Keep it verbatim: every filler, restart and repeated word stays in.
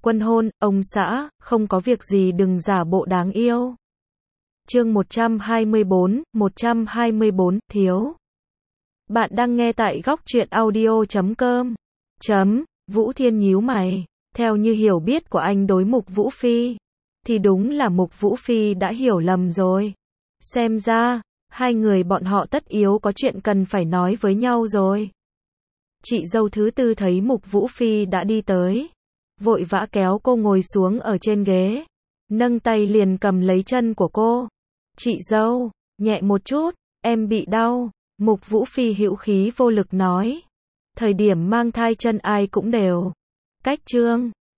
Quân hôn, ông xã, không có việc gì đừng giả bộ đáng yêu. Chương một trăm hai mươi bốn, một trăm hai mươi bốn, thiếu. Bạn đang nghe tại góc truyện audio chấm com. Chấm, Vũ Thiên nhíu mày. Theo như hiểu biết của anh đối Mục Vũ Phi, thì đúng là Mục Vũ Phi đã hiểu lầm rồi. Xem ra, hai người bọn họ tất yếu có chuyện cần phải nói với nhau rồi. Chị dâu thứ tư thấy Mục Vũ Phi đã đi tới, vội vã kéo cô ngồi xuống ở trên ghế, nâng tay liền cầm lấy chân của cô. Chị dâu, nhẹ một chút, em bị đau. Mục Vũ Phi hữu khí vô lực nói. Thời điểm mang thai chân ai cũng đều cách trương,